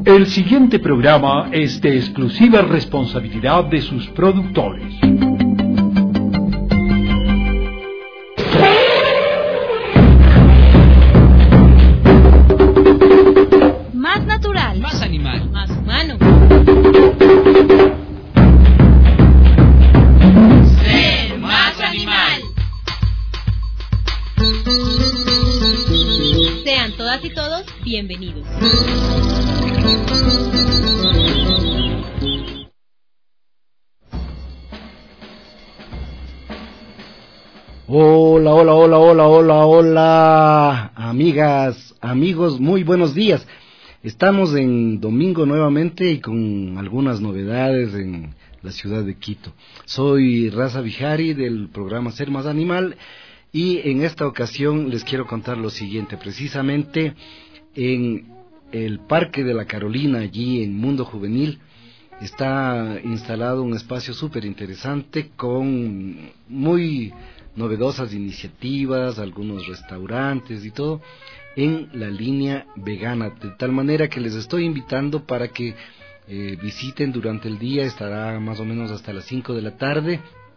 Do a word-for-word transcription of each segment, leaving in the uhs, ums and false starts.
El siguiente programa es de exclusiva responsabilidad de sus productores. Más natural, más animal, más humano. Ser más animal. Sean todas y todos bienvenidos. Hola, hola, hola, hola, hola, hola, amigas, amigos, muy buenos días. Estamos en domingo nuevamente y con algunas novedades en la ciudad de Quito. Soy Raza Vijari del programa Ser Más Animal y en esta ocasión les quiero contar lo siguiente. Precisamente en el Parque de la Carolina, allí en Mundo Juvenil, está instalado un espacio súper interesante con muy novedosas iniciativas, algunos restaurantes y todo en la línea vegana, de tal manera que les estoy invitando para que eh, visiten durante el día. Estará más o menos hasta las cinco de la tarde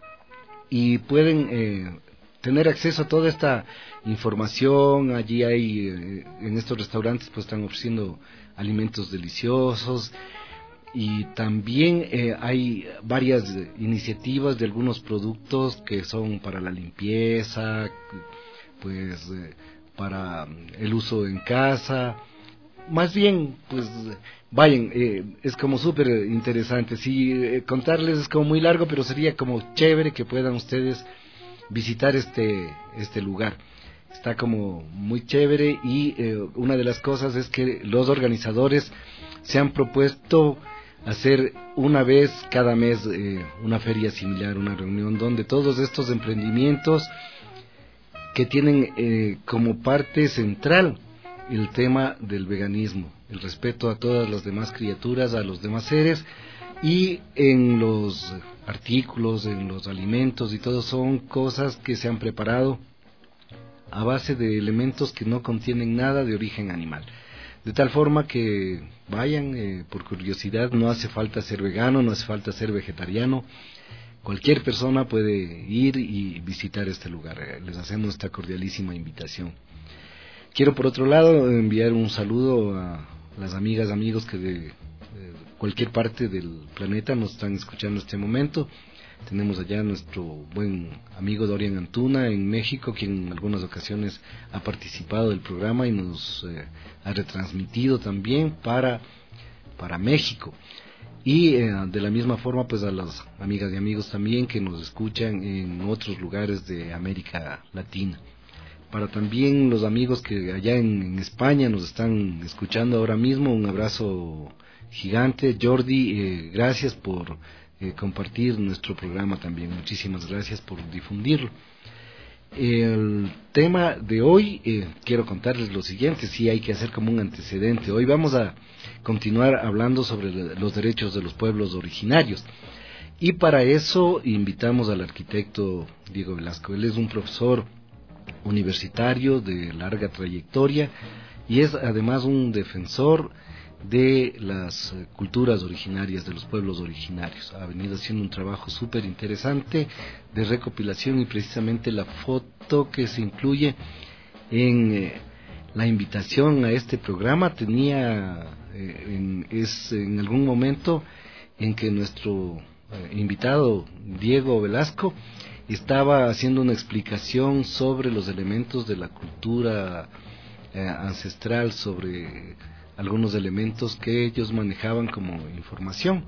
y pueden eh, tener acceso a toda esta información. Allí hay, eh, en estos restaurantes pues están ofreciendo alimentos deliciosos. Y también eh, hay varias iniciativas de algunos productos que son para la limpieza, pues eh, para el uso en casa. Más bien, pues vayan, eh, es como súper interesante. Sí, eh, contarles es como muy largo, pero sería como chévere que puedan ustedes visitar este, este lugar. Está como muy chévere y eh, una de las cosas es que los organizadores se han propuesto hacer una vez cada mes eh, una feria similar, una reunión donde todos estos emprendimientos que tienen eh, como parte central el tema del veganismo, el respeto a todas las demás criaturas, a los demás seres, y en los artículos, en los alimentos y todo, son cosas que se han preparado a base de elementos que no contienen nada de origen animal. De tal forma que vayan eh, por curiosidad. No hace falta ser vegano, no hace falta ser vegetariano. Cualquier persona puede ir y visitar este lugar. Eh, les hacemos esta cordialísima invitación. Quiero por otro lado enviar un saludo a las amigas, amigos que de, de cualquier parte del planeta nos están escuchando en este momento. Tenemos allá a nuestro buen amigo Dorian Antuna en México, quien en algunas ocasiones ha participado del programa y nos eh, ha retransmitido también para, para México. Y eh, de la misma forma pues a las amigas y amigos también que nos escuchan en otros lugares de América Latina. Para también los amigos que allá en, en España nos están escuchando ahora mismo, un abrazo gigante. Jordi, eh, gracias por Eh, compartir nuestro programa también. Muchísimas gracias por difundirlo. El tema de hoy, eh, quiero contarles lo siguiente. Sí, hay que hacer como un antecedente. Hoy vamos a continuar hablando sobre los derechos de los pueblos originarios, y para eso invitamos al arquitecto Diego Velasco. Él es un profesor universitario de larga trayectoria y es además un defensor de las culturas originarias, de los pueblos originarios. Ha venido haciendo un trabajo súper interesante de recopilación, y precisamente la foto que se incluye en eh, la invitación a este programa tenía eh, en, es en algún momento en que nuestro eh, invitado Diego Velasco estaba haciendo una explicación sobre los elementos de la cultura eh, ancestral, sobre algunos elementos que ellos manejaban como información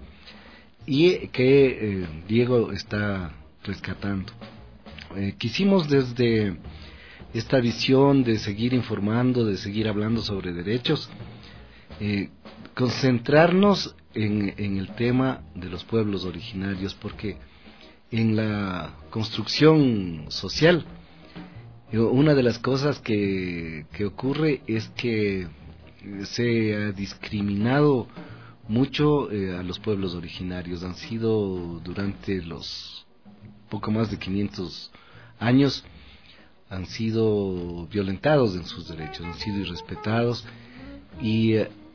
y que eh, Diego está rescatando. Eh, quisimos desde esta visión de seguir informando, de seguir hablando sobre derechos, eh, concentrarnos en, en el tema de los pueblos originarios, porque en la construcción social una de las cosas que, que ocurre es que se ha discriminado mucho eh, a los pueblos originarios. Han sido durante los poco más de quinientos años, han sido violentados en sus derechos, han sido irrespetados, y eh,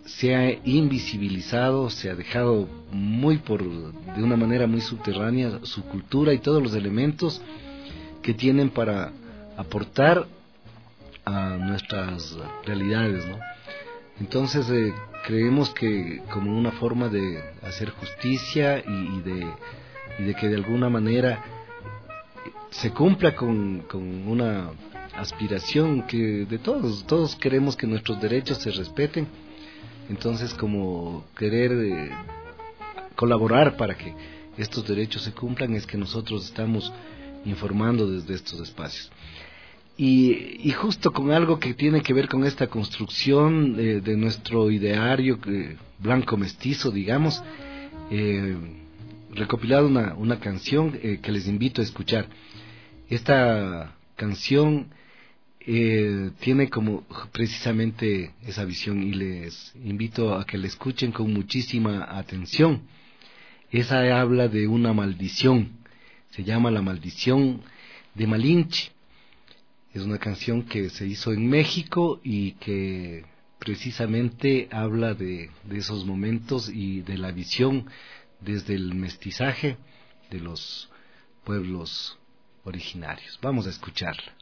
se ha invisibilizado, se ha dejado muy por, de una manera muy subterránea su cultura y todos los elementos que tienen para aportar a nuestras realidades, ¿no? Entonces eh, creemos que como una forma de hacer justicia y, y, de, y de que de alguna manera se cumpla con, con una aspiración que de todos, todos queremos que nuestros derechos se respeten. Entonces, como querer eh, colaborar para que estos derechos se cumplan, es que nosotros estamos informando desde estos espacios. Y, y justo con algo que tiene que ver con esta construcción eh, de nuestro ideario eh, blanco mestizo, digamos, eh, recopilado una, una canción eh, que les invito a escuchar. Esta canción Eh, tiene como precisamente esa visión y les invito a que la escuchen con muchísima atención. Esa habla de una maldición, se llama La Maldición de Malinche. Es una canción que se hizo en México y que precisamente habla de, de esos momentos y de la visión desde el mestizaje de los pueblos originarios. Vamos a escucharla.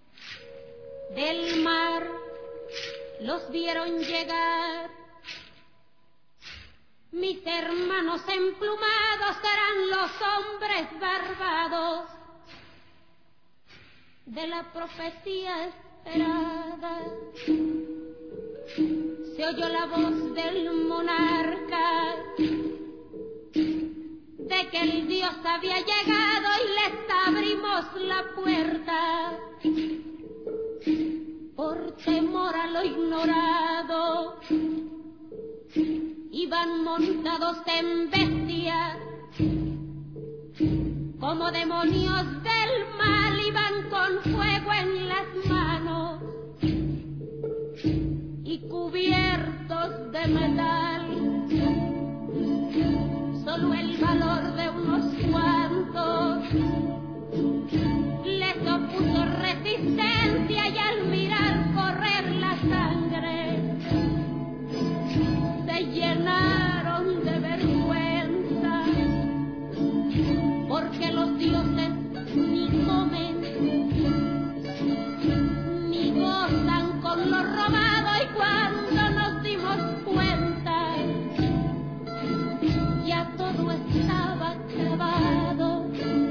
Del mar los vieron llegar, mis hermanos emplumados eran los hombres barbados de la profecía esperada. Se oyó la voz del monarca de que el Dios había llegado y les abrimos la puerta. Por temor a lo ignorado, iban montados en bestias, como demonios del mal, iban con fuego en las manos y cubiertos de metal. Solo el valor de unos cuantos les opuso resistencia y al mirar correr la sangre se llenaron de vergüenza, porque los dioses ni comen ni gozan con lo robado. Y cuando nos dimos cuenta ya todo estaba acabado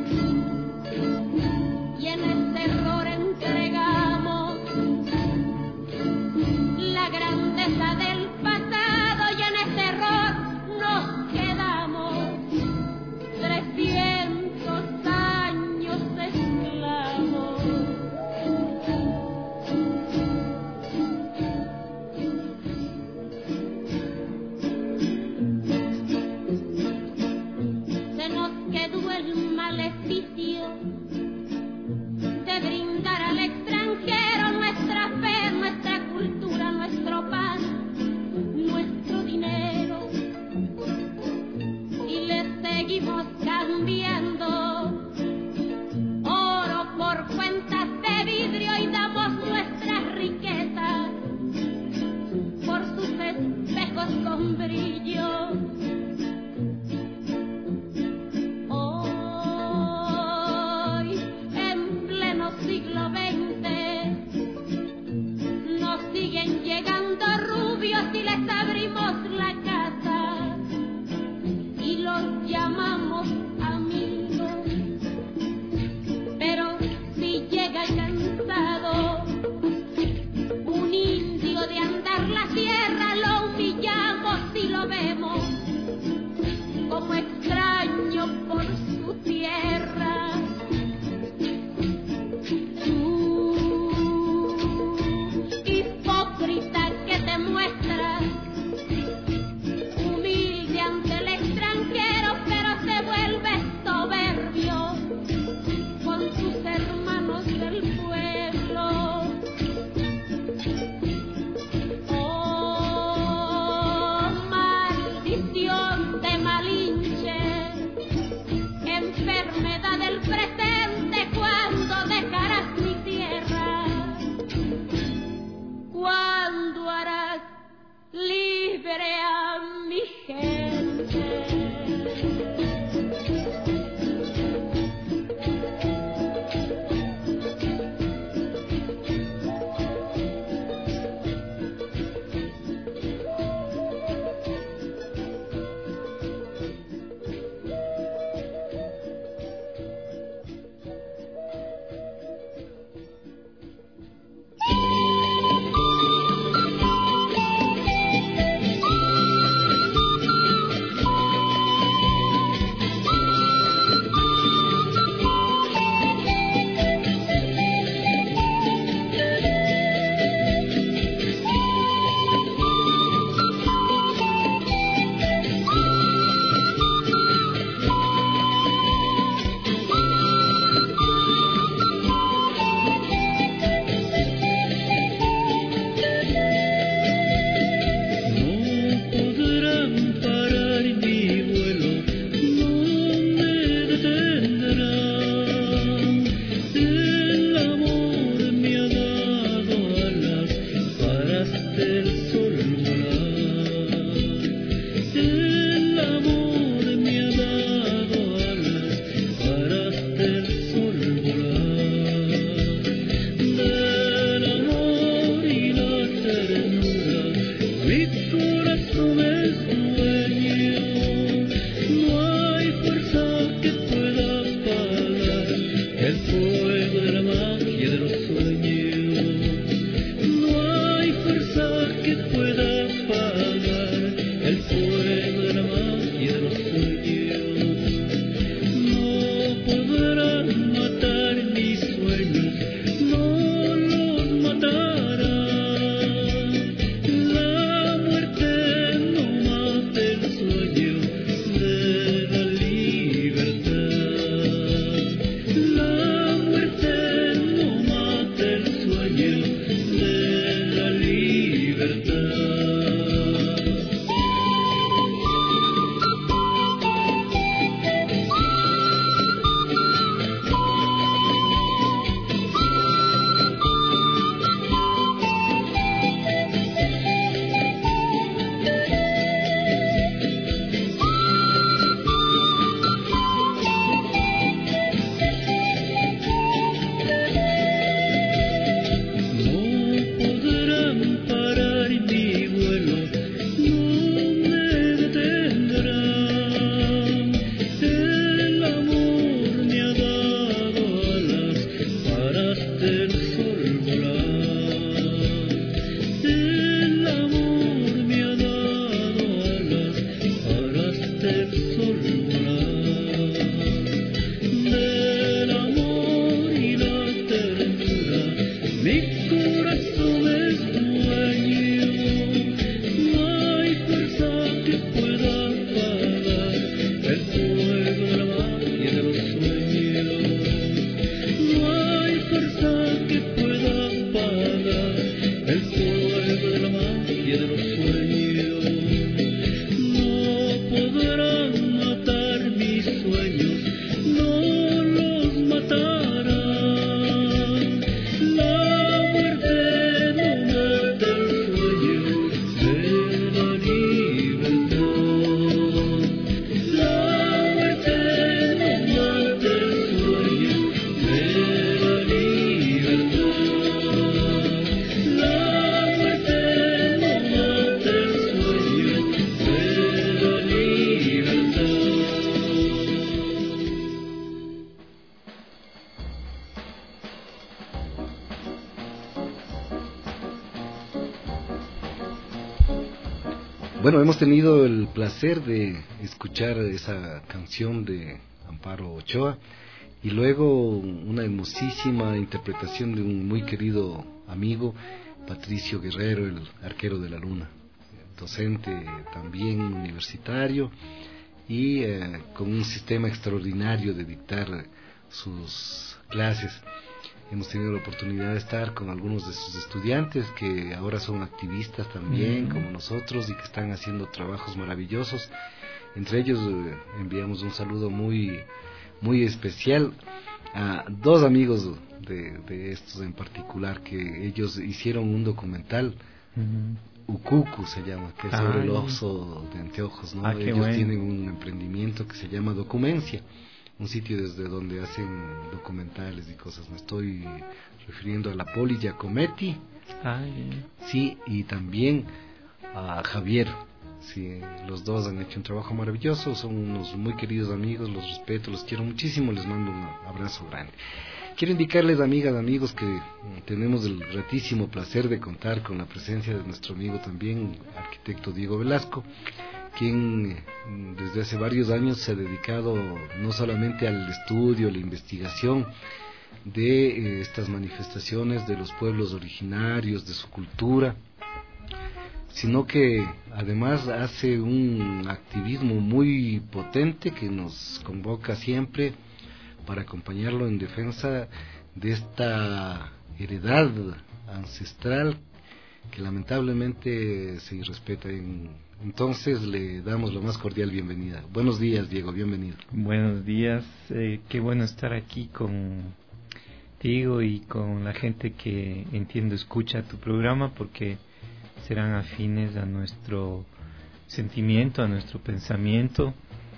y en el terror entregamos la grandeza del pasado y en ese error nos quedamos trescientos años esclavos. Se nos quedó el maleficio de brindar al extranjero nuestra fe, nuestra cultura, nuestro pan, nuestro dinero, y le seguimos cambiando oro por cuentas de vidrio y damos nuestras riquezas por sus espejos con brillo. Siglo veinte nos siguen llegando rubios y les abrimos la casa y los llamamos amigos, pero si llega cansado un indio de andar la tierra, lo humillamos y lo vemos como extraño por su tierra. Que te muestras humilde ante el extranjero, pero te vuelves soberbio con tus hermanos del pueblo. Oh, maldición de Malinche, Bueno, hemos tenido el placer de escuchar esa canción de Amparo Ochoa y luego una hermosísima interpretación de un muy querido amigo, Patricio Guerrero, el arquero de la luna, docente también universitario y eh, con un sistema extraordinario de dictar sus clases. Hemos tenido la oportunidad de estar con algunos de sus estudiantes que ahora son activistas también, mm. como nosotros, y que están haciendo trabajos maravillosos. Entre ellos eh, enviamos un saludo muy, muy especial a dos amigos de, de estos en particular, que ellos hicieron un documental, mm. Ukuku se llama, que es sobre Ay. el oso de anteojos, ¿no? Ah, ellos bueno. tienen un emprendimiento que se llama Documencia, un sitio desde donde hacen documentales y cosas. Me estoy refiriendo a la Poli Giacometti, Ay. sí, y también a Javier. Sí, los dos han hecho un trabajo maravilloso, son unos muy queridos amigos, los respeto, los quiero muchísimo, les mando un abrazo grande. Quiero indicarles, amigas, amigos, que tenemos el gratísimo placer de contar con la presencia de nuestro amigo también, arquitecto Diego Velasco, quien desde hace varios años se ha dedicado no solamente al estudio, la investigación de eh, estas manifestaciones de los pueblos originarios, de su cultura, sino que además hace un activismo muy potente que nos convoca siempre para acompañarlo en defensa de esta heredad ancestral que lamentablemente se irrespeta. En, entonces le damos la más cordial bienvenida. Buenos días, Diego, bienvenido. Buenos días, eh, qué bueno estar aquí contigo y con la gente que entiendo escucha tu programa, porque serán afines a nuestro sentimiento, a nuestro pensamiento,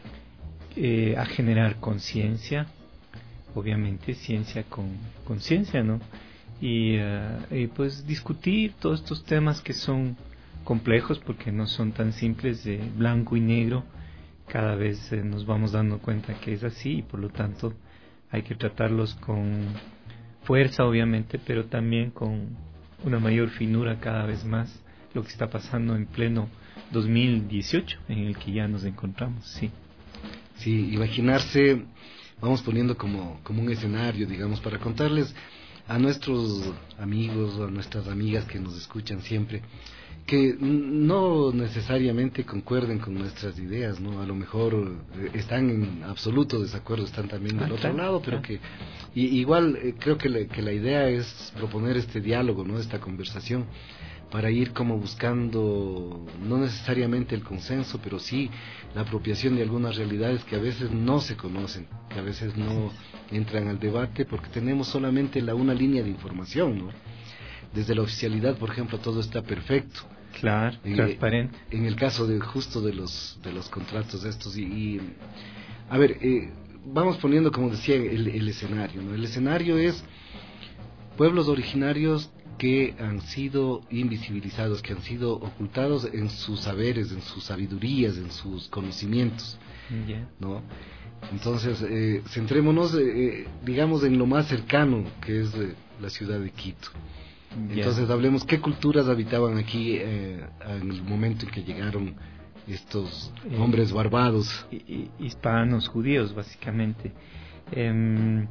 eh, a generar conciencia, obviamente ciencia con conciencia, ¿no? Y, uh, y pues discutir todos estos temas que son complejos, porque no son tan simples de blanco y negro. Cada vez eh, nos vamos dando cuenta que es así, y por lo tanto hay que tratarlos con fuerza, obviamente, pero también con una mayor finura cada vez más. Lo que está pasando en pleno dos mil dieciocho en el que ya nos encontramos, sí. Sí, imaginarse, vamos poniendo como, como un escenario, digamos, para contarles a nuestros amigos o a nuestras amigas que nos escuchan siempre, que no necesariamente concuerden con nuestras ideas, ¿no? A lo mejor están en absoluto desacuerdo, están también del ah, otro claro, lado, pero claro. que y, igual eh, creo que la, que la idea es proponer este diálogo, ¿no? Esta conversación, para ir como buscando, no necesariamente el consenso, pero sí la apropiación de algunas realidades que a veces no se conocen, que a veces no entran al debate, porque tenemos solamente la una línea de información, ¿no? Desde la oficialidad, por ejemplo, todo está perfecto. Claro, eh, transparente. En el caso de justo de los de los contratos estos y, y a ver, eh, vamos poniendo, como decía, el, el escenario, ¿no? El escenario es pueblos originarios que han sido invisibilizados, que han sido ocultados en sus saberes, en sus sabidurías, en sus conocimientos, yeah. ¿no? Entonces, eh, centrémonos, eh, digamos, en lo más cercano, que es eh, la ciudad de Quito. Entonces, yeah. hablemos qué culturas habitaban aquí eh, en el momento en que llegaron estos hombres eh, barbados. Hispanos, judíos, básicamente. Eh,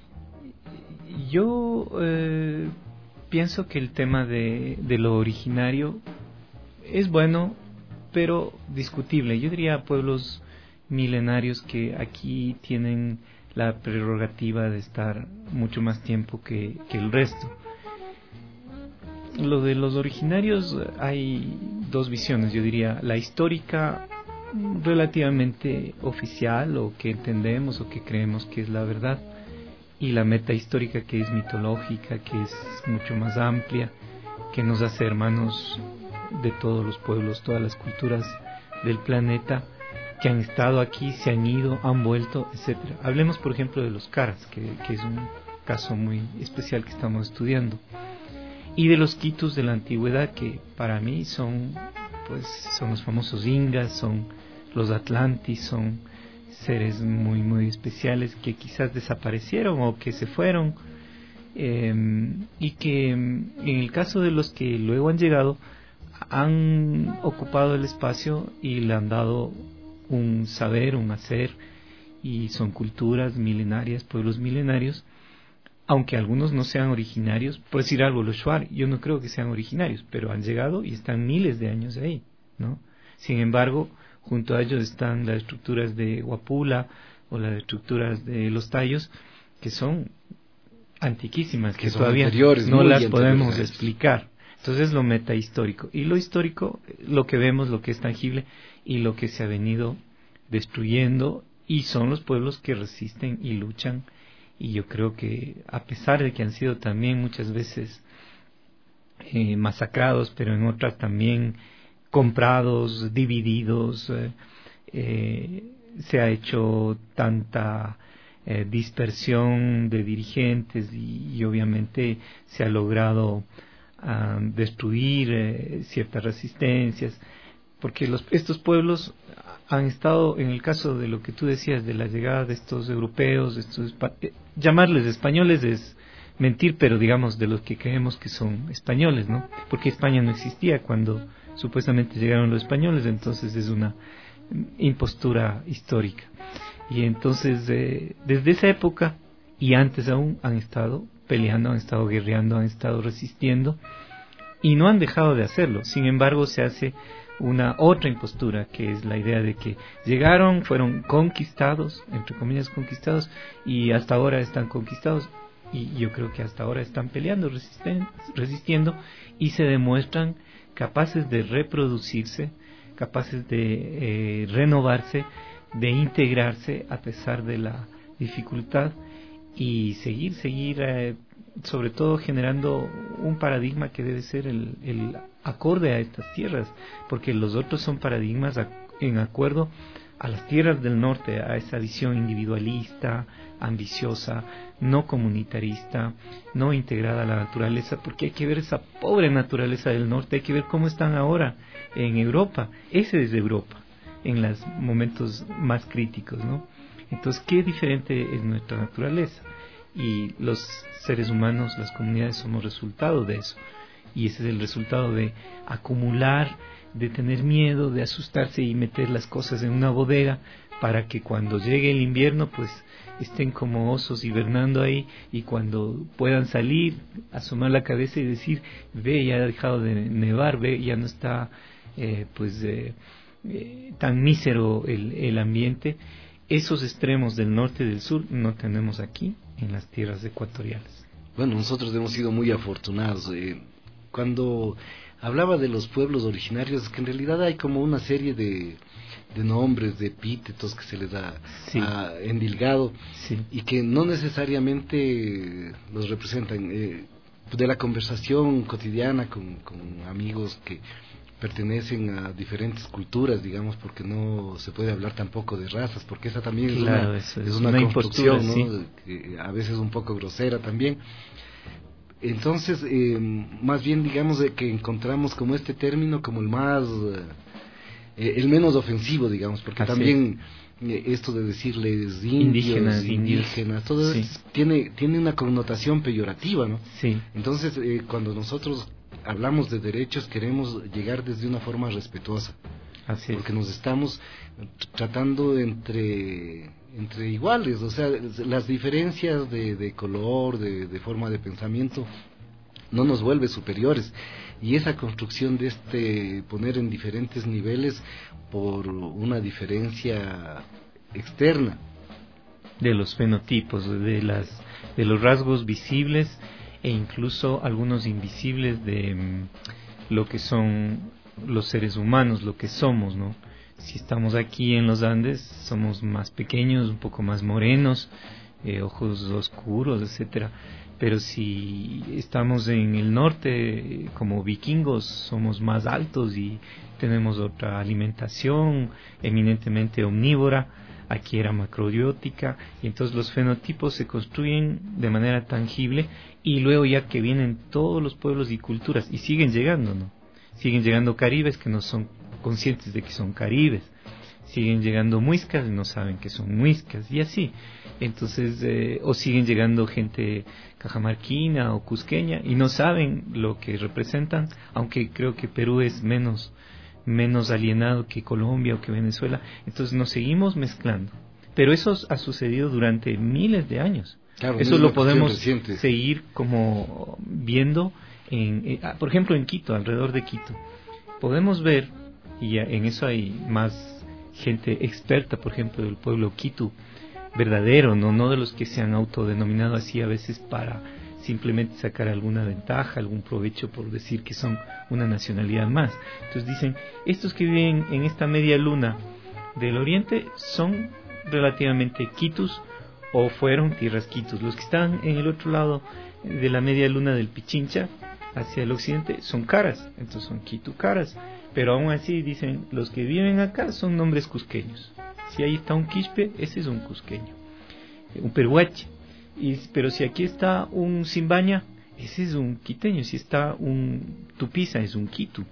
yo... Eh, Pienso que el tema de, de lo originario es bueno, pero discutible. Yo diría pueblos milenarios que aquí tienen la prerrogativa de estar mucho más tiempo que, que el resto. Lo de los originarios, hay dos visiones, yo diría. La histórica, relativamente oficial, o que entendemos o que creemos que es la verdad, y la meta histórica, que es mitológica, que es mucho más amplia, que nos hace hermanos de todos los pueblos, todas las culturas del planeta, que han estado aquí, se han ido, han vuelto, etcétera. Hablemos, por ejemplo, de los caras, que, que es un caso muy especial que estamos estudiando, y de los quitus de la antigüedad, que para mí son, pues, son los famosos ingas, son los atlantis, son seres muy muy especiales que quizás desaparecieron o que se fueron, eh, y que en el caso de los que luego han llegado han ocupado el espacio y le han dado un saber, un hacer, y son culturas milenarias, pueblos milenarios, aunque algunos no sean originarios. Por decir algo, los Shuar, yo no creo que sean originarios, pero han llegado y están miles de años ahí, ¿no? Sin embargo, junto a ellos están las estructuras de Huapula o las estructuras de los Tayos, que son antiquísimas, que, que son todavía no las podemos explicar. Entonces, lo metahistórico. Y lo histórico, lo que vemos, lo que es tangible y lo que se ha venido destruyendo, y son los pueblos que resisten y luchan. Y yo creo que, a pesar de que han sido también muchas veces eh, masacrados, pero en otras también comprados, divididos, eh, eh, se ha hecho tanta eh, dispersión de dirigentes y, y obviamente se ha logrado uh, destruir eh, ciertas resistencias, porque los, estos pueblos han estado, en el caso de lo que tú decías de la llegada de estos europeos, de estos, eh, llamarles españoles es mentir, pero digamos de los que creemos que son españoles, ¿no? Porque España no existía cuando supuestamente llegaron los españoles, entonces es una impostura histórica. Y entonces eh, desde esa época y antes aún han estado peleando, han estado guerreando, han estado resistiendo y no han dejado de hacerlo. Sin embargo, se hace una otra impostura, que es la idea de que llegaron, fueron conquistados, entre comillas conquistados, y hasta ahora están conquistados. Y yo creo que hasta ahora están peleando, resisten, resistiendo, y se demuestran capaces de reproducirse, capaces de eh, renovarse, de integrarse a pesar de la dificultad, y seguir, seguir eh, sobre todo generando un paradigma que debe ser el, el acorde a estas tierras, porque los otros son paradigmas a, en acuerdo a las tierras del norte, a esa visión individualista, ambiciosa, no comunitarista, no integrada a la naturaleza, porque hay que ver esa pobre naturaleza del norte, hay que ver cómo están ahora en Europa. Ese es de Europa, en los momentos más críticos, ¿no? Entonces, qué diferente es nuestra naturaleza, y los seres humanos, las comunidades, somos resultado de eso. y ese es el resultado de acumular, de tener miedo, de asustarse y meter las cosas en una bodega para que cuando llegue el invierno pues estén como osos hibernando ahí, y cuando puedan salir, asomar la cabeza y decir, ve, ya ha dejado de nevar, ve, ya no está eh, pues eh, eh, tan mísero el, el ambiente. Esos extremos del norte y del sur no tenemos aquí en las tierras ecuatoriales. Bueno, nosotros hemos sido muy afortunados. Eh, cuando hablaba de los pueblos originarios, es que en realidad hay como una serie de, de nombres, de epítetos que se les ha, sí. ha endilgado, sí. y que no necesariamente los representan. Eh, de la conversación cotidiana con, con amigos que pertenecen a diferentes culturas, digamos, porque no se puede hablar tampoco de razas, porque esa también claro, es una, es es una, una construcción, ¿no? Sí. Que a veces un poco grosera también. Entonces, eh, más bien digamos de que encontramos como este término como el más, eh, el menos ofensivo, digamos, porque Así también eh, esto de decirles indios, indígenas, indígenas, todo sí. eso tiene, tiene una connotación peyorativa, ¿no? Sí. Entonces, eh, cuando nosotros hablamos de derechos, queremos llegar desde una forma respetuosa. Así porque es. nos estamos tratando entre entre iguales, o sea, las diferencias de, de color, de, de forma de pensamiento, no nos vuelve superiores, y esa construcción de este poner en diferentes niveles por una diferencia externa de los fenotipos, de las de los rasgos visibles e incluso algunos invisibles de mm, lo que son los seres humanos, lo que somos, ¿no? Si estamos aquí en los Andes, somos más pequeños, un poco más morenos, eh, ojos oscuros, etcétera. Pero si estamos en el norte, como vikingos, somos más altos y tenemos otra alimentación, eminentemente omnívora. Aquí era macrobiótica, y entonces los fenotipos se construyen de manera tangible, y luego ya que vienen todos los pueblos y culturas, y siguen llegando, ¿no? Siguen llegando caribes que no son conscientes de que son caribes, siguen llegando muiscas y no saben que son muiscas, y así. Entonces, eh, o siguen llegando gente cajamarquina o cusqueña y no saben lo que representan, aunque creo que Perú es menos menos alienado que Colombia o que Venezuela. Entonces nos seguimos mezclando, pero eso ha sucedido durante miles de años. Claro, eso lo podemos reciente. seguir como viendo en, eh, por ejemplo en Quito, alrededor de Quito podemos ver, y en eso hay más gente experta, por ejemplo del pueblo Quito verdadero, no no de los que se han autodenominado así a veces para simplemente sacar alguna ventaja, algún provecho por decir que son una nacionalidad más. Entonces dicen, estos que viven en esta media luna del oriente son relativamente quitus, o fueron tierras quitus. Los que están en el otro lado de la media luna del Pichincha, hacia el occidente, son caras, entonces son quitu caras. Pero aún así dicen, los que viven acá son nombres cusqueños. Si ahí está un quispe, ese es un cusqueño, un peruache. Y, pero si aquí está un Simbaña, ese es un quiteño. Si está un Tupiza, es un quitu,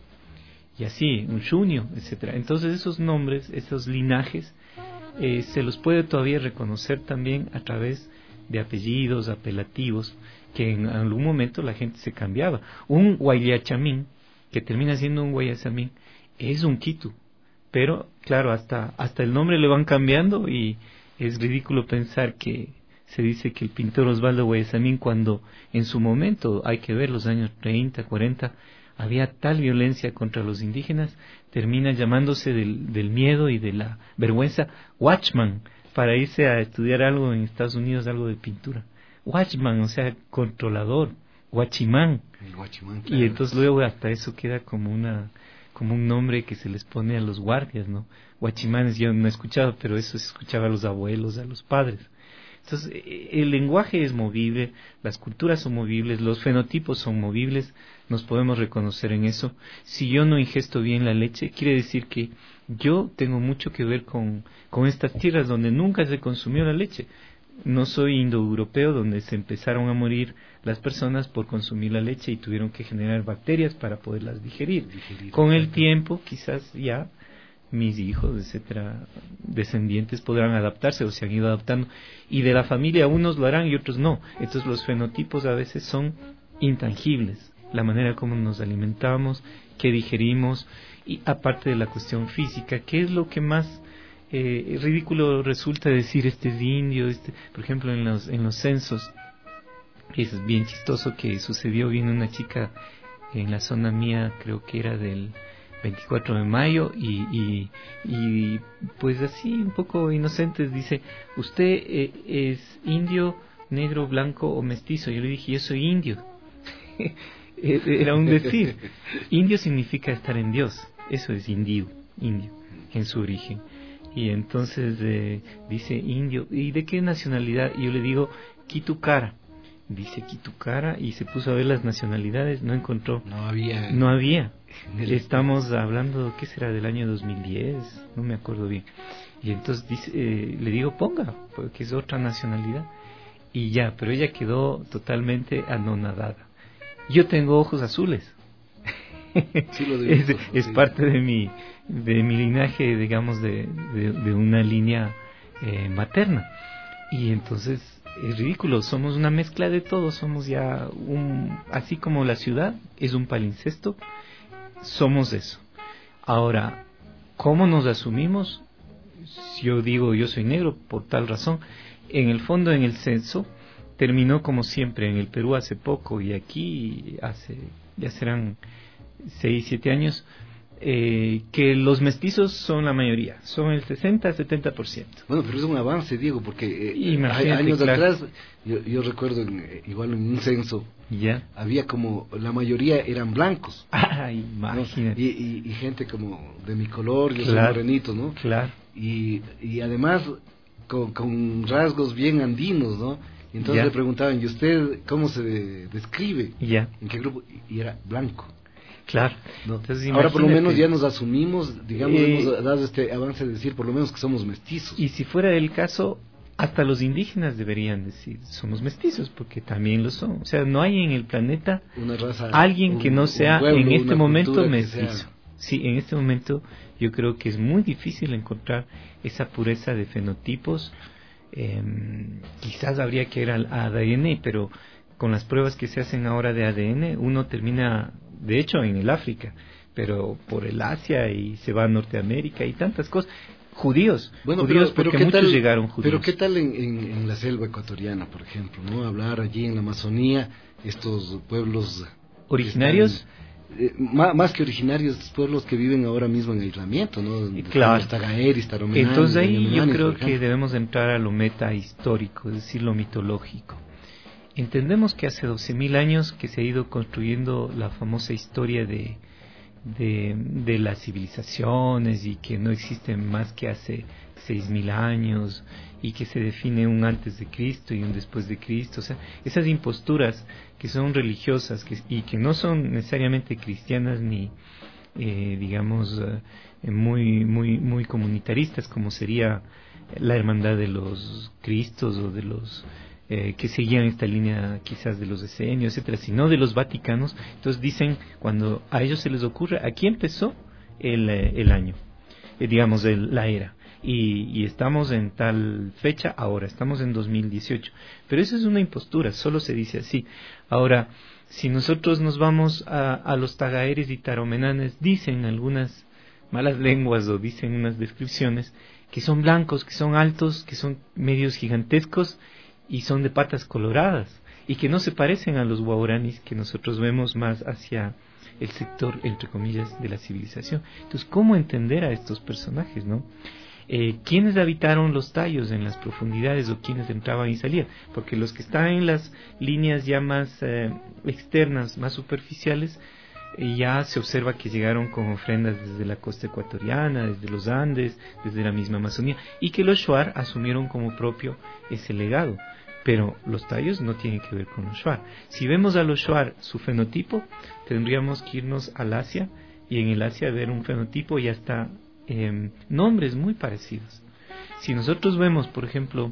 y así, un Xunio, etcétera. Entonces esos nombres, esos linajes, eh, se los puede todavía reconocer también a través de apellidos, apelativos, que en algún momento la gente se cambiaba. Un Guayachamín, que termina siendo un Guayasamín, es un quitu, pero claro, hasta, hasta el nombre le van cambiando, y es ridículo pensar que se dice que el pintor Osvaldo Guayasamín, cuando en su momento, hay que ver los años treinta, cuarenta, había tal violencia contra los indígenas, termina llamándose del, del miedo y de la vergüenza Watchman, para irse a estudiar algo en Estados Unidos, algo de pintura. Watchman, o sea, controlador, Guachimán. Guachimán, claro. Y entonces luego hasta eso queda como una como un nombre que se les pone a los guardias, ¿no? Guachimanes, yo no he escuchado, pero eso se escuchaba a los abuelos, a los padres. Entonces, el lenguaje es movible, las culturas son movibles, los fenotipos son movibles, nos podemos reconocer en eso. Si yo no ingesto bien la leche, quiere decir que yo tengo mucho que ver con, con estas tierras donde nunca se consumió la leche. No soy indoeuropeo, donde se empezaron a morir las personas por consumir la leche y tuvieron que generar bacterias para poderlas digerir. digerir con el tiempo, quizás ya mis hijos, etcétera, descendientes podrán adaptarse o se han ido adaptando, y de la familia unos lo harán y otros no. Entonces los fenotipos a veces son intangibles, la manera como nos alimentamos, qué digerimos, y aparte de la cuestión física, ¿qué es lo que más eh, ridículo resulta decir este es indio? Este, por ejemplo, en los, en los censos, es bien chistoso que sucedió, vino una chica en la zona mía, creo que era del veinticuatro de mayo, y, y, y pues así un poco inocentes dice, ¿usted eh, es indio, negro, blanco o mestizo? Yo le dije, yo soy indio. Era un decir. Indio significa estar en Dios, eso es indio, indio en su origen. Y entonces eh, dice indio, ¿y de qué nacionalidad? Y yo le digo, Quitucara. Dice Quitucara, y se puso a ver las nacionalidades, no encontró. No había. No había. Estamos hablando, ¿qué será? Del año dos mil diez, no me acuerdo bien. Y entonces dice, eh, le digo, ponga, porque es otra nacionalidad. Y ya, pero ella quedó totalmente anonadada. Yo tengo ojos azules. Sí, lo es, digo, es sí. parte de mi, de mi linaje, digamos, de, de, de una línea eh, materna. Y entonces es ridículo, somos una mezcla de todo, somos ya un, así como la ciudad es un palincesto, somos eso. Ahora, ¿cómo nos asumimos? Si yo digo yo soy negro por tal razón, en el fondo en el censo terminó como siempre en el Perú hace poco y aquí hace, ya serán seis, siete años, eh, que los mestizos son la mayoría, son el sesenta a setenta por ciento. Bueno, pero es un avance, Diego, porque eh, Imagínate, años claro. atrás, yo, yo recuerdo en, eh, igual en un censo, Ya. había como, la mayoría eran blancos. Ay, ¿no? imagínate. Y, y, y gente como de mi color, yo Claro. soy morenito, ¿no? Claro. Y, y además con, con rasgos bien andinos, ¿no? Y entonces Ya. le preguntaban, ¿y usted cómo se describe? Ya. ¿En qué grupo? Y, y era blanco. Claro. ¿no? Entonces, ahora por lo imagínate. menos ya nos asumimos, digamos, Eh, hemos dado este avance de decir por lo menos que somos mestizos. Y si fuera el caso, hasta los indígenas deberían decir, somos mestizos, porque también lo son. O sea, no hay en el planeta Una raza, alguien un- que no un sea pueblo, en este una momento cultura que mestizo. sea- Sí, en este momento yo creo que es muy difícil encontrar esa pureza de fenotipos. Eh, quizás habría que ir al A D N, pero con las pruebas que se hacen ahora de A D N, uno termina, de hecho, en el África, pero por el Asia y se va a Norteamérica y tantas cosas. Judíos, Bueno, judíos pero, pero porque ¿qué muchos tal, llegaron judíos. Pero ¿qué tal en, en, en la selva ecuatoriana, por ejemplo? ¿No? Hablar allí en la Amazonía, estos pueblos... ¿Originarios? están, eh, más, más que originarios, pueblos que viven ahora mismo en aislamiento, ¿no? Claro. Tagaeris, Taromenanes, Entonces ahí yo Yaminanes, creo por ejemplo. que debemos entrar a lo meta histórico, es decir, lo mitológico. Entendemos que hace doce mil años que se ha ido construyendo la famosa historia de, de, de las civilizaciones y que no existen más que hace seis mil años y que se define un antes de Cristo y un después de Cristo. O sea, esas imposturas que son religiosas que, y que no son necesariamente cristianas ni, eh, digamos, eh, muy, muy, muy comunitaristas, como sería la hermandad de los Cristos o de los eh, que seguían esta línea quizás de los decenios, etcétera, sino de los vaticanos. Entonces dicen, cuando a ellos se les ocurre, aquí empezó el, eh, el año, eh, digamos, el, la era. Y, y estamos en tal fecha ahora, estamos en dos mil dieciocho. Pero eso es una impostura, solo se dice así. Ahora, si nosotros nos vamos a, a los tagaeres y taromenanes, dicen algunas malas lenguas o dicen unas descripciones que son blancos, que son altos, que son medios gigantescos y son de patas coloradas y que no se parecen a los guauranis que nosotros vemos más hacia el sector, entre comillas, de la civilización. Entonces, ¿cómo entender a estos personajes, no? Eh, ¿Quiénes habitaron los tallos en las profundidades o quiénes entraban y salían? Porque los que están en las líneas ya más eh, externas, más superficiales, eh, ya se observa que llegaron con ofrendas desde la costa ecuatoriana, desde los Andes, desde la misma Amazonía, y que los Shuar asumieron como propio ese legado. Pero los tallos no tienen que ver con los Shuar. Si vemos a los Shuar su fenotipo, tendríamos que irnos al Asia y en el Asia ver un fenotipo y hasta eh, nombres muy parecidos. Si nosotros vemos, por ejemplo,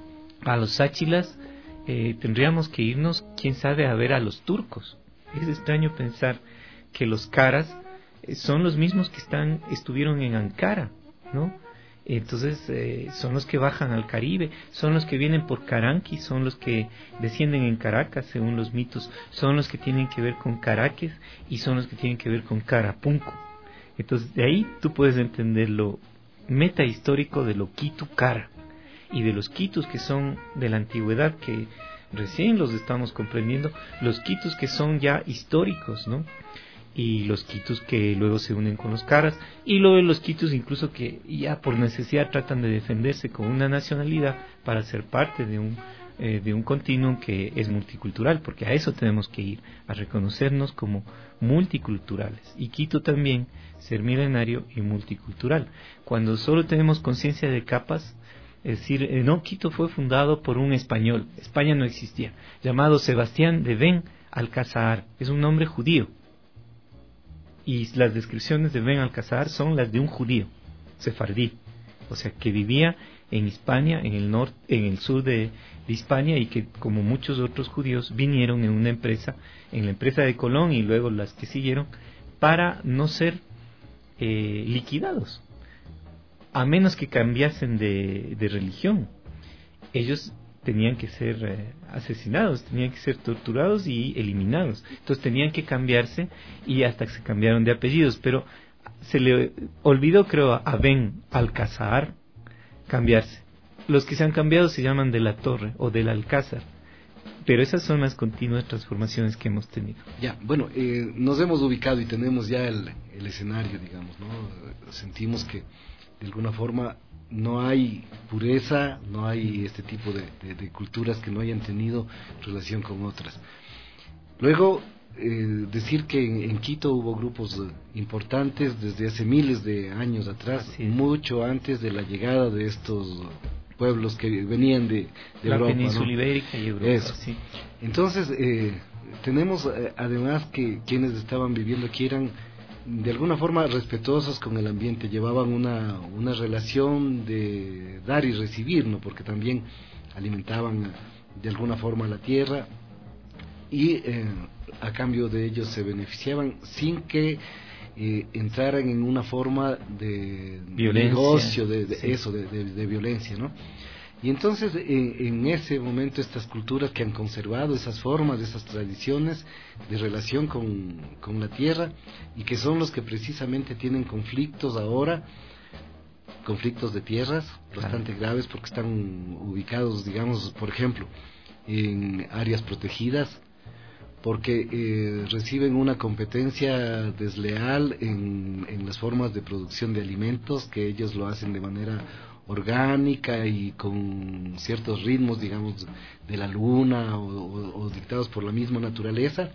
a los Sáchilas, eh, tendríamos que irnos, quién sabe, a ver a los turcos. Es extraño pensar que los Caras eh, son los mismos que están estuvieron en Ankara, ¿no? Entonces eh, son los que bajan al Caribe, son los que vienen por Caranqui, son los que descienden en Caracas, según los mitos, son los que tienen que ver con Caraques y son los que tienen que ver con Carapunco. Entonces de ahí tú puedes entender lo metahistórico de lo Quitu Cara y de los quitus que son de la antigüedad, que recién los estamos comprendiendo, los quitus que son ya históricos, ¿no? Y los quitus que luego se unen con los caras, y luego los quitus incluso que ya por necesidad tratan de defenderse con una nacionalidad para ser parte de un eh, de un continuum que es multicultural, porque a eso tenemos que ir, a reconocernos como multiculturales, y Quito también ser milenario y multicultural. Cuando solo tenemos conciencia de capas, es decir, eh, no, Quito fue fundado por un español, España no existía, llamado Sebastián de Ben Alcázar, es un nombre judío. Y las descripciones de Ben Alcázar son las de un judío, sefardí, o sea, que vivía en Hispania, en el norte, en el sur de, de Hispania, y que, como muchos otros judíos, vinieron en una empresa, en la empresa de Colón y luego las que siguieron, para no ser eh, liquidados, a menos que cambiasen de, de religión. Ellos tenían que ser eh, asesinados, tenían que ser torturados y eliminados. Entonces tenían que cambiarse, y hasta que se cambiaron de apellidos. Pero se le olvidó, creo, a Ben Alcázar cambiarse. Los que se han cambiado se llaman de la Torre o del Alcázar. Pero esas son las continuas transformaciones que hemos tenido. Ya, bueno, eh, nos hemos ubicado y tenemos ya el, el escenario, digamos, ¿no? Sentimos que de alguna forma no hay pureza, no hay este tipo de, de, de culturas que no hayan tenido relación con otras. Luego, eh, decir que en, en Quito hubo grupos eh, importantes desde hace miles de años atrás, sí, mucho antes de la llegada de estos pueblos que venían de, de la Europa, península, ¿no? ibérica y Europa. Eso. Sí. Entonces, eh, tenemos eh, además que quienes estaban viviendo aquí eran de alguna forma respetuosos con el ambiente, llevaban una, una relación de dar y recibir, ¿no? Porque también alimentaban de alguna forma la tierra, y eh, a cambio de ellos se beneficiaban sin que eh, entraran en una forma de violencia, negocio, de, de sí. eso, de, de, de violencia, ¿no? Y entonces en, en ese momento estas culturas que han conservado esas formas, esas tradiciones de relación con, con la tierra, y que son los que precisamente tienen conflictos ahora, conflictos de tierras bastante claro. graves, porque están ubicados, digamos, por ejemplo, en áreas protegidas, porque eh, reciben una competencia desleal en, en las formas de producción de alimentos, que ellos lo hacen de manera orgánica y con ciertos ritmos, digamos, de la luna o, o, o dictados por la misma naturaleza,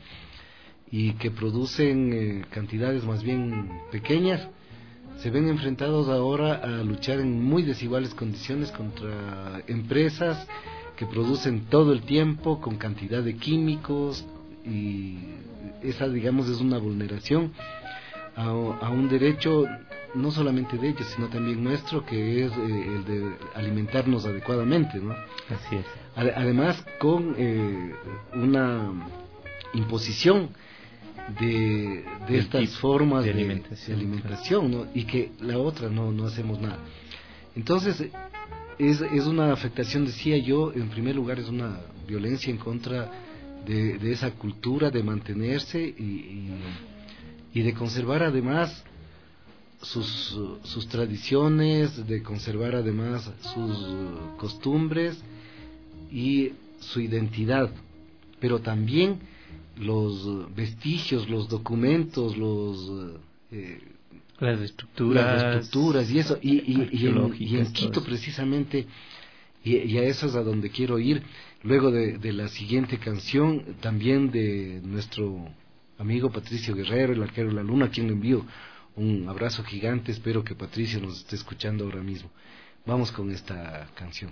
y que producen eh, cantidades más bien pequeñas. Se ven enfrentados ahora a luchar en muy desiguales condiciones contra empresas que producen todo el tiempo con cantidad de químicos, y esa, digamos, es una vulneración a, a un derecho no solamente de ellos, sino también nuestro, que es eh, el de alimentarnos adecuadamente, ¿no? Así es. Además, con eh, una imposición de, de estas formas de de alimentación, de alimentación, ¿no? Y que la otra no, no hacemos nada. Entonces, es, es una afectación, decía yo, en primer lugar es una violencia en contra de, de esa cultura de mantenerse y, y, y de conservar además sus, sus tradiciones, de conservar además sus costumbres y su identidad, pero también los vestigios, los documentos, los eh, las estructuras, las estructuras y eso, y, y, y, en, y en Quito eso. precisamente, y, y a eso es a donde quiero ir, luego de, de la siguiente canción, también de nuestro amigo Patricio Guerrero, el arquero de la luna, a quien le envío un abrazo gigante. Espero que Patricio nos esté escuchando ahora mismo. Vamos con esta canción.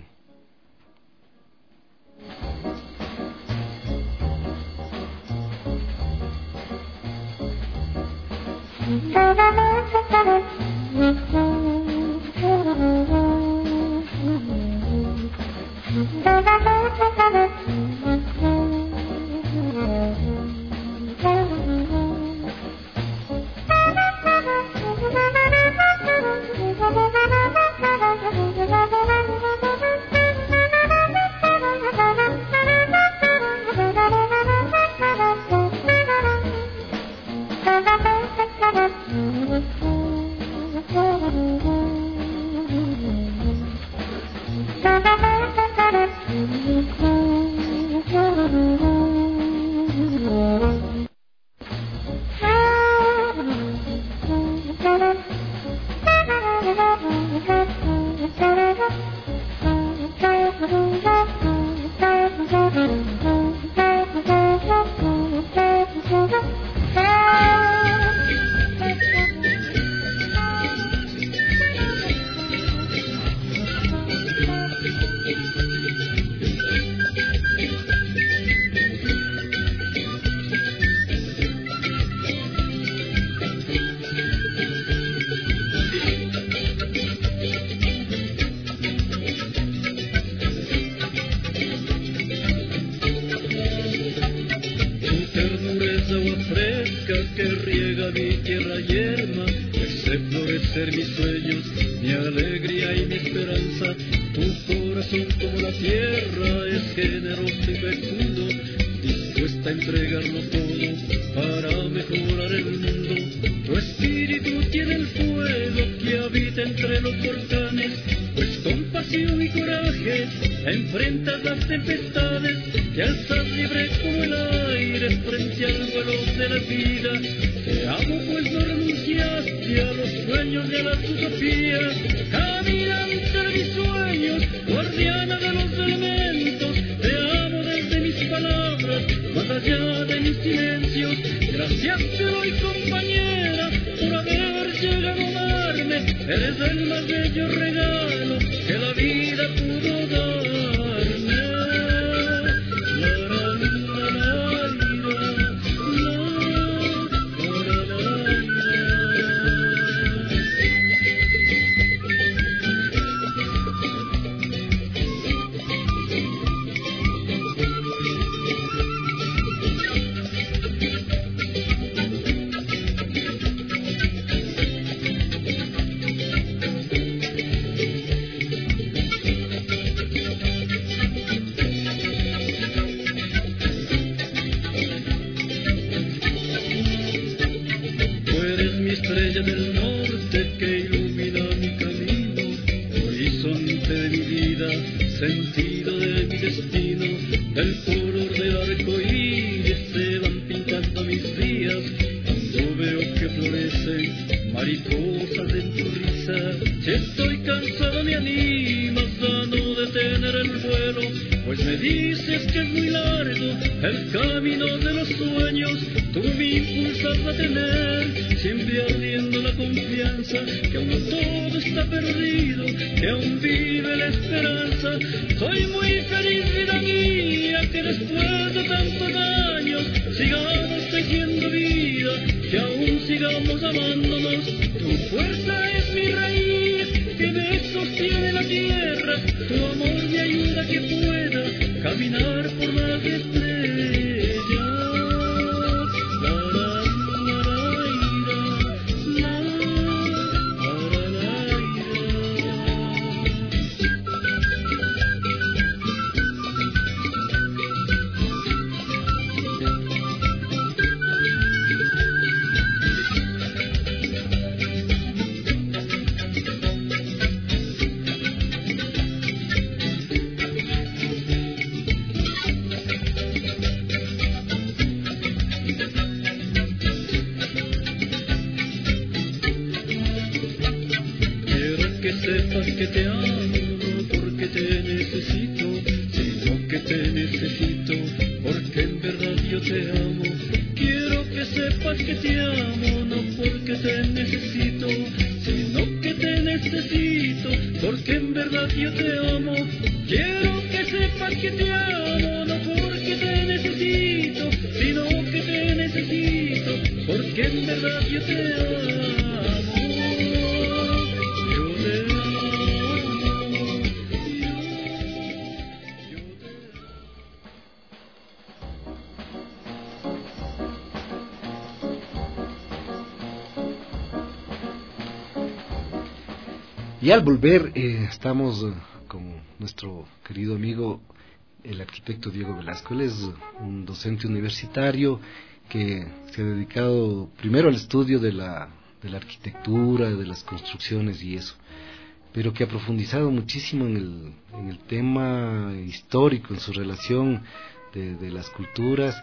Y al volver eh, estamos eh, con nuestro querido amigo el arquitecto Diego Velasco. Él es un docente universitario que se ha dedicado primero al estudio de la, de la arquitectura, de las construcciones y eso, pero que ha profundizado muchísimo en el, en el tema histórico, en su relación de, de las culturas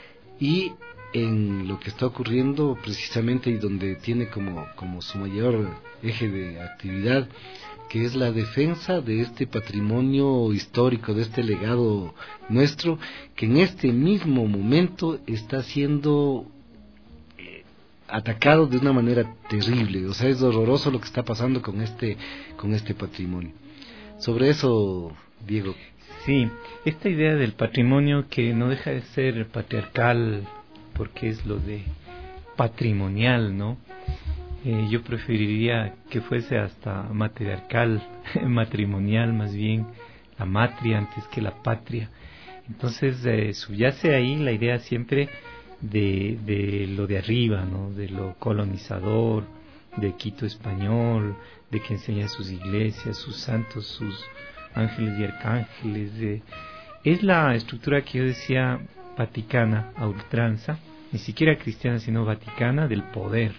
y en lo que está ocurriendo precisamente y donde tiene como, como su mayor eje de actividad que es la defensa de este patrimonio histórico, de este legado nuestro, que en este mismo momento está siendo eh, atacado de una manera terrible. O sea, es horroroso lo que está pasando con este, con este patrimonio. Sobre eso, Diego. Sí, esta idea del patrimonio que no deja de ser patriarcal, porque es lo de patrimonial, ¿no? Eh, yo preferiría que fuese hasta matriarcal, matrimonial más bien, la matria antes que la patria. Entonces eh, subyace ahí la idea siempre de, de lo de arriba, ¿no? De lo colonizador, de Quito español, de que enseña sus iglesias, sus santos, sus ángeles y arcángeles. Eh. Es la estructura que yo decía vaticana a ultranza, ni siquiera cristiana sino vaticana, del poder,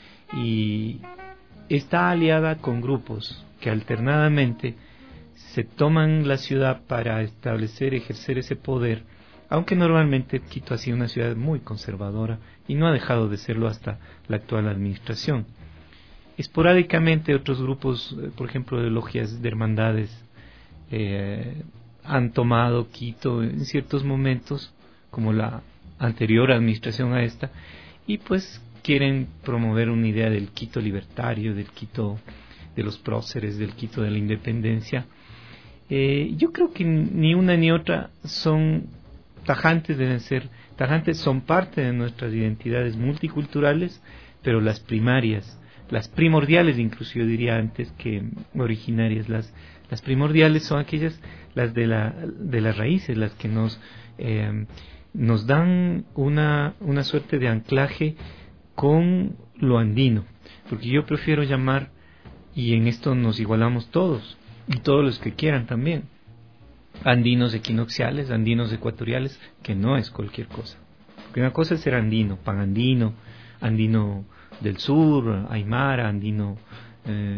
y está aliada con grupos que alternadamente se toman la ciudad para establecer, ejercer ese poder, aunque normalmente Quito ha sido una ciudad muy conservadora y no ha dejado de serlo hasta la actual administración. Esporádicamente otros grupos, por ejemplo de logias, de hermandades, eh, han tomado Quito en ciertos momentos, como la anterior administración a esta, y pues quieren promover una idea del Quito libertario, del Quito de los próceres, del Quito de la independencia. Eh, yo creo que ni una ni otra son tajantes, deben ser tajantes, son parte de nuestras identidades multiculturales, pero las primarias, las primordiales, incluso yo diría antes que originarias, las, las primordiales son aquellas, las de, la, de las raíces, las que nos, eh, nos dan una, una suerte de anclaje con lo andino, porque yo prefiero llamar, y en esto nos igualamos todos, y todos los que quieran también, andinos equinocciales, andinos ecuatoriales, que no es cualquier cosa. Porque una cosa es ser andino, panandino, andino del sur, aymara, andino eh,